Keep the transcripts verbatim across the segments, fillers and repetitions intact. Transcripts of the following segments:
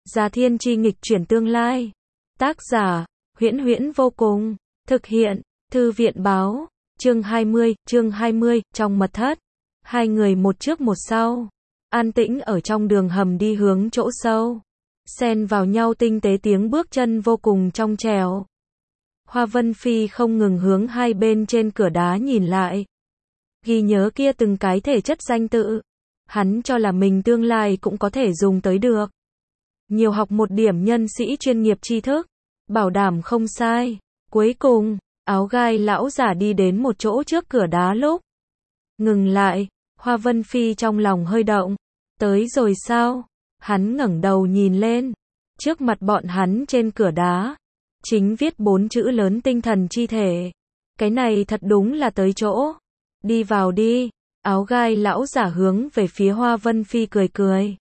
Gia Thiên Chi nghịch chuyển tương lai. Tác giả, Huyễn Huyễn vô cùng. Thực hiện, Thư viện báo. Chương hai mươi, chương hai mươi, trong mật thất. Hai người một trước một sau. An tĩnh ở trong đường hầm đi hướng chỗ sâu. Xen vào nhau tinh tế tiếng bước chân vô cùng trong trẻo. Hoa Vân Phi không ngừng hướng hai bên trên cửa đá nhìn lại. Ghi nhớ kia từng cái thể chất danh tự. Hắn cho là mình tương lai cũng có thể dùng tới được. Nhiều học một điểm nhân sĩ chuyên nghiệp tri thức. Bảo đảm không sai. Cuối cùng, áo gai lão giả đi đến một chỗ trước cửa đá lúc. Ngừng lại, Hoa Vân Phi trong lòng hơi động. Tới rồi sao? Hắn ngẩng đầu nhìn lên. Trước mặt bọn hắn trên cửa đá. Chính viết bốn chữ lớn tinh thần chi thể. Cái này thật đúng là tới chỗ. Đi vào đi. Áo gai lão giả hướng về phía Hoa Vân Phi cười cười.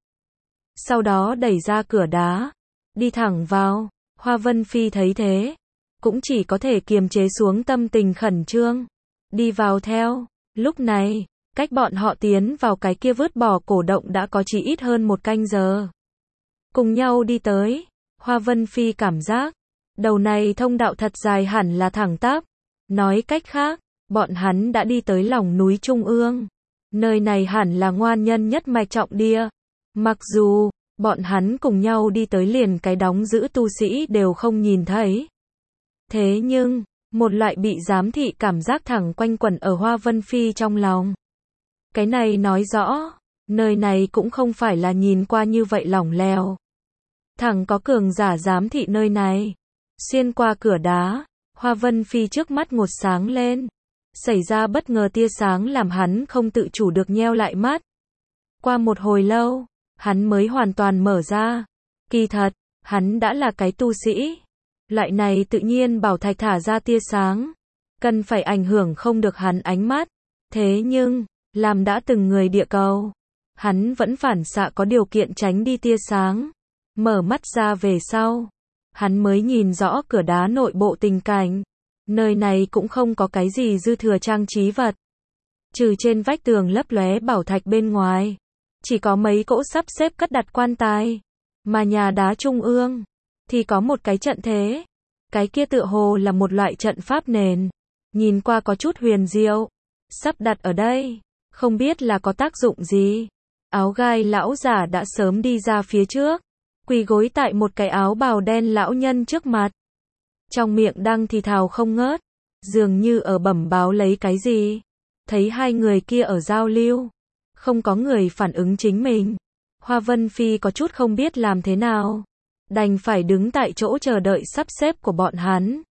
Sau đó đẩy ra cửa đá. Đi thẳng vào. Hoa Vân Phi thấy thế. Cũng chỉ có thể kiềm chế xuống tâm tình khẩn trương. Đi vào theo. Lúc này, cách bọn họ tiến vào cái kia vứt bỏ cổ động đã có chỉ ít hơn một canh giờ. Cùng nhau đi tới. Hoa Vân Phi cảm giác. Đầu này thông đạo thật dài hẳn là thẳng tắp. Nói cách khác, bọn hắn đã đi tới lòng núi Trung ương. Nơi này hẳn là ngoan nhân nhất mạch trọng địa. Mặc dù, bọn hắn cùng nhau đi tới liền cái đóng giữ tu sĩ đều không nhìn thấy. Thế nhưng, một loại bị giám thị cảm giác thẳng quanh quẩn ở Hoa Vân Phi trong lòng. Cái này nói rõ, nơi này cũng không phải là nhìn qua như vậy lỏng lẻo. Thẳng có cường giả giám thị nơi này. Xuyên qua cửa đá, Hoa Vân Phi trước mắt ngột sáng lên. Xảy ra bất ngờ tia sáng làm hắn không tự chủ được nheo lại mắt. Qua một hồi lâu, hắn mới hoàn toàn mở ra. Kỳ thật, hắn đã là cái tu sĩ. Loại này tự nhiên bảo thạch thả ra tia sáng. Cần phải ảnh hưởng không được hắn ánh mắt. Thế nhưng, làm đã từng người địa cầu. Hắn vẫn phản xạ có điều kiện tránh đi tia sáng. Mở mắt ra về sau. Hắn mới nhìn rõ cửa đá nội bộ tình cảnh. Nơi này cũng không có cái gì dư thừa trang trí vật. Trừ trên vách tường lấp lóe bảo thạch bên ngoài. Chỉ có mấy cỗ sắp xếp cất đặt quan tài. Mà nhà đá trung ương. Thì có một cái trận thế. Cái kia tựa hồ là một loại trận pháp nền. Nhìn qua có chút huyền diệu. Sắp đặt ở đây. Không biết là có tác dụng gì. Áo gai lão giả đã sớm đi ra phía trước. Quỳ gối tại một cái áo bào đen lão nhân trước mặt. Trong miệng đang thì thào không ngớt. Dường như ở bẩm báo lấy cái gì. Thấy hai người kia ở giao lưu. Không có người phản ứng chính mình. Hoa Vân Phi có chút không biết làm thế nào. Đành phải đứng tại chỗ chờ đợi sắp xếp của bọn hắn.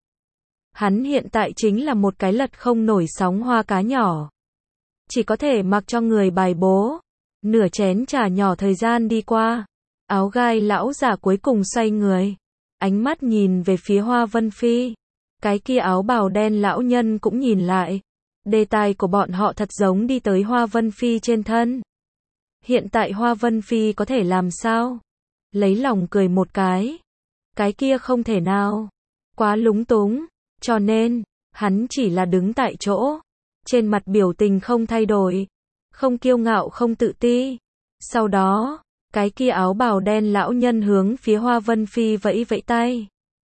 Hắn hiện tại chính là một cái lật không nổi sóng hoa cá nhỏ. Chỉ có thể mặc cho người bài bố. Nửa chén trà nhỏ thời gian đi qua. Áo gai lão giả cuối cùng xoay người. Ánh mắt nhìn về phía Hoa Vân Phi. Cái kia áo bào đen lão nhân cũng nhìn lại. Đề tài của bọn họ thật giống đi tới Hoa Vân Phi trên thân. Hiện tại Hoa Vân Phi có thể làm sao? Lấy lòng cười một cái. Cái kia không thể nào. Quá lúng túng. Cho nên, hắn chỉ là đứng tại chỗ. Trên mặt biểu tình không thay đổi. Không kiêu ngạo không tự ti. Sau đó, cái kia áo bào đen lão nhân hướng phía Hoa Vân Phi vẫy vẫy tay.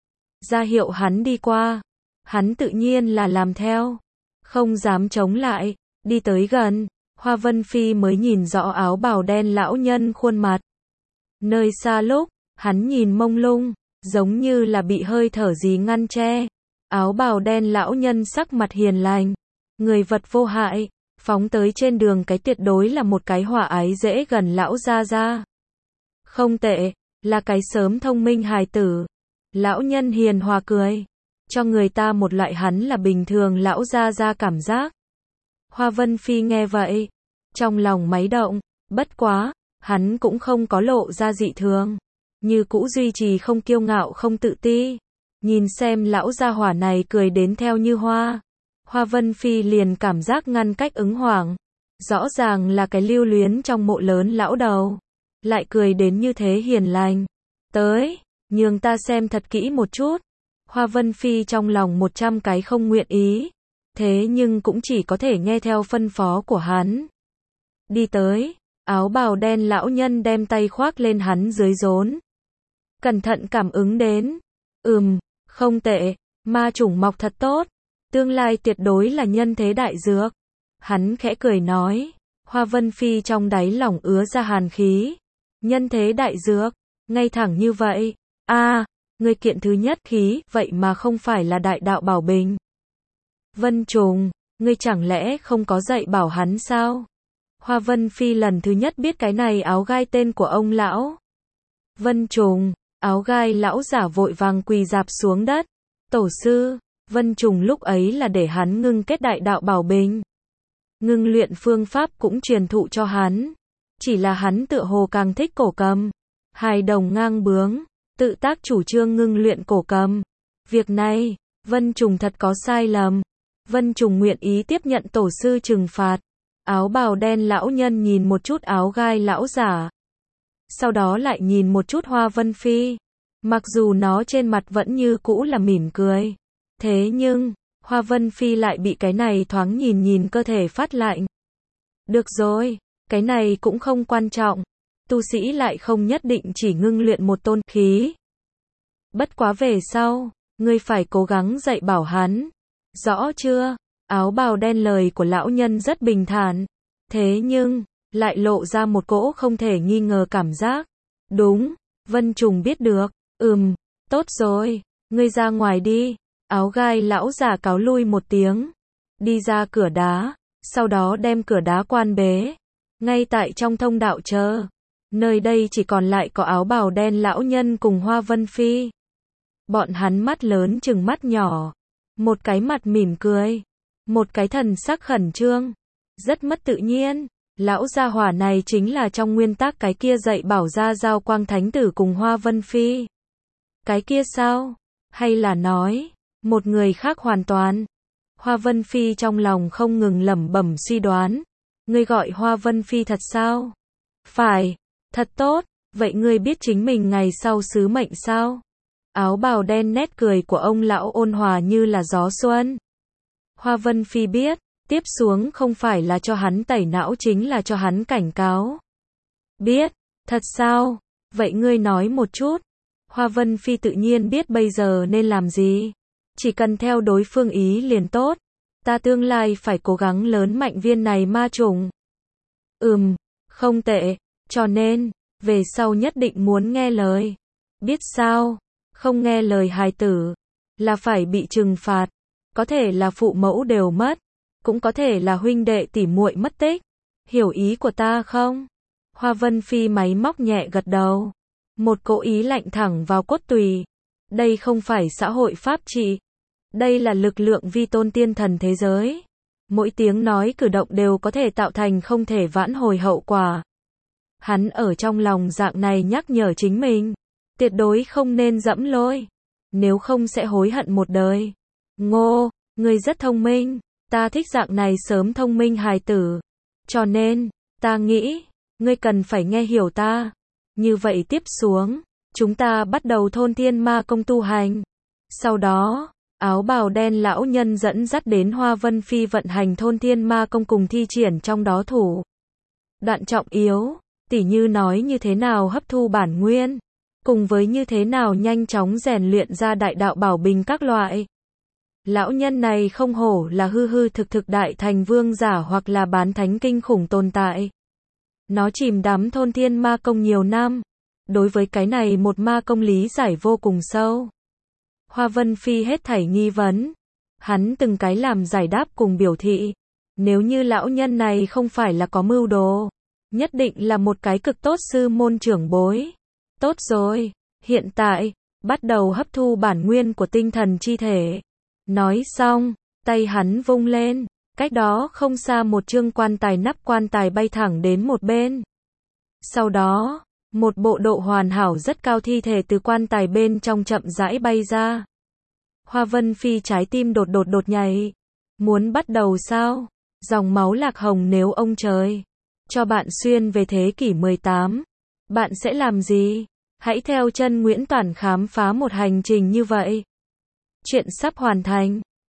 Ra hiệu hắn đi qua. Hắn tự nhiên là làm theo. Không dám chống lại. Đi tới gần. Hoa Vân Phi mới nhìn rõ áo bào đen lão nhân khuôn mặt. Nơi xa lúc, hắn nhìn mông lung. Giống như là bị hơi thở gì ngăn che. Áo bào đen lão nhân sắc mặt hiền lành. Người vật vô hại. Phóng tới trên đường cái tuyệt đối là một cái hòa ái dễ gần lão gia gia. Không tệ, là cái sớm thông minh hài tử. Lão nhân hiền hòa cười. Cho người ta một loại hắn là bình thường lão gia gia cảm giác. Hoa Vân Phi nghe vậy. Trong lòng máy động. Bất quá, hắn cũng không có lộ ra dị thường. Như cũ duy trì không kiêu ngạo không tự ti. Nhìn xem lão gia hỏa này cười đến theo như hoa. Hoa Vân Phi liền cảm giác ngăn cách ứng hoảng. Rõ ràng là cái lưu luyến trong mộ lớn lão đầu. Lại cười đến như thế hiền lành. Tới, nhường ta xem thật kỹ một chút. Hoa Vân Phi trong lòng một trăm cái không nguyện ý. Thế nhưng cũng chỉ có thể nghe theo phân phó của hắn. Đi tới, áo bào đen lão nhân đem tay khoác lên hắn dưới rốn. cẩn thận cảm ứng đến. Ừm, không tệ, ma chủng mọc thật tốt, tương lai tuyệt đối là nhân thế đại dược. Hắn khẽ cười nói, Hoa Vân Phi trong đáy lòng ứa ra hàn khí. Nhân thế đại dược, ngay thẳng như vậy. A, à, người kiện thứ nhất khí, vậy mà không phải là đại đạo bảo bình. Vân Trùng, ngươi chẳng lẽ không có dạy bảo hắn sao? Hoa Vân Phi lần thứ nhất biết cái này áo gai tên của ông lão. Vân Trùng, áo gai lão giả vội vàng quỳ dạp xuống đất. Tổ sư, Vân Trùng lúc ấy là để hắn ngưng kết đại đạo bảo bình. Ngưng luyện phương pháp cũng truyền thụ cho hắn. Chỉ là hắn tựa hồ càng thích cổ cầm. Hài đồng ngang bướng, tự tác chủ trương ngưng luyện cổ cầm. Việc này, Vân Trùng thật có sai lầm. Vân Trùng nguyện ý tiếp nhận tổ sư trừng phạt. Áo bào đen lão nhân nhìn một chút áo gai lão giả. Sau đó lại nhìn một chút Hoa Vân Phi. Mặc dù nó trên mặt vẫn như cũ là mỉm cười. Thế nhưng, Hoa Vân Phi lại bị cái này thoáng nhìn nhìn cơ thể phát lạnh. Được rồi, cái này cũng không quan trọng. Tu sĩ lại không nhất định chỉ ngưng luyện một tôn khí. Bất quá về sau, ngươi phải cố gắng dạy bảo hắn. Rõ chưa? Áo bào đen lời của lão nhân rất bình thản. Thế nhưng, lại lộ ra một cỗ không thể nghi ngờ cảm giác. Đúng, Vân Trùng biết được. Ừm, tốt rồi, ngươi ra ngoài đi. Áo gai lão già cáo lui một tiếng. Đi ra cửa đá, sau đó đem cửa đá quan bế. Ngay tại trong thông đạo chờ. Nơi đây chỉ còn lại có áo bào đen lão nhân cùng Hoa Vân Phi. Bọn hắn mắt lớn chừng mắt nhỏ. Một cái mặt mỉm cười. Một cái thần sắc khẩn trương. Rất mất tự nhiên. Lão gia hỏa này chính là trong nguyên tắc cái kia dạy bảo ra Giao Quang Thánh Tử cùng Hoa Vân Phi. Cái kia sao? Hay là nói, một người khác hoàn toàn? Hoa Vân Phi trong lòng không ngừng lẩm bẩm suy đoán. Ngươi gọi Hoa Vân Phi thật sao? Phải, thật tốt, vậy ngươi biết chính mình ngày sau sứ mệnh sao? Áo bào đen nét cười của ông lão ôn hòa như là gió xuân. Hoa Vân Phi biết, tiếp xuống không phải là cho hắn tẩy não chính là cho hắn cảnh cáo. Biết, thật sao? Vậy ngươi nói một chút. Hoa Vân Phi tự nhiên biết bây giờ nên làm gì. Chỉ cần theo đối phương ý liền tốt. Ta tương lai phải cố gắng lớn mạnh viên này ma trùng. Ừm, không tệ. Cho nên, về sau nhất định muốn nghe lời. Biết sao? Không nghe lời hài tử, là phải bị trừng phạt. Có thể là phụ mẫu đều mất. Cũng có thể là huynh đệ tỷ muội mất tích. Hiểu ý của ta không? Hoa Vân Phi máy móc nhẹ gật đầu. Một cỗ ý lạnh thẳng vào cốt tùy. Đây không phải xã hội pháp trị. Đây là lực lượng vi tôn tiên thần thế giới. Mỗi tiếng nói cử động đều có thể tạo thành không thể vãn hồi hậu quả. Hắn ở trong lòng dạng này nhắc nhở chính mình. Tuyệt đối không nên dẫm lôi. Nếu không sẽ hối hận một đời. Ngô, ngươi rất thông minh. Ta thích dạng này sớm thông minh hài tử. Cho nên, ta nghĩ, ngươi cần phải nghe hiểu ta. Như vậy tiếp xuống, chúng ta bắt đầu thôn thiên ma công tu hành. Sau đó, áo bào đen lão nhân dẫn dắt đến Hoa Vân Phi vận hành thôn thiên ma công cùng thi triển trong đó thủ. Đoạn trọng yếu, tỉ như nói như thế nào hấp thu bản nguyên, cùng với như thế nào nhanh chóng rèn luyện ra đại đạo bảo bình các loại. Lão nhân này không hổ là hư hư thực thực đại thành vương giả hoặc là bán thánh kinh khủng tồn tại. Nó chìm đắm thôn thiên ma công nhiều năm. Đối với cái này một ma công lý giải vô cùng sâu. Hoa Vân Phi hết thảy nghi vấn. Hắn từng cái làm giải đáp cùng biểu thị. Nếu như lão nhân này không phải là có mưu đồ, nhất định là một cái cực tốt sư môn trưởng bối. Tốt rồi, hiện tại, bắt đầu hấp thu bản nguyên của tinh thần chi thể. Nói xong, tay hắn vung lên, cách đó không xa một chương quan tài nắp quan tài bay thẳng đến một bên. Sau đó, một bộ độ hoàn hảo rất cao thi thể từ quan tài bên trong chậm rãi bay ra. Hoa Vân Phi trái tim đột đột đột nhảy. Muốn bắt đầu sao? Dòng máu lạc hồng nếu ông trời cho bạn xuyên về thế kỷ mười tám, bạn sẽ làm gì? Hãy theo chân Nguyễn Toản khám phá một hành trình như vậy. Chuyện sắp hoàn thành.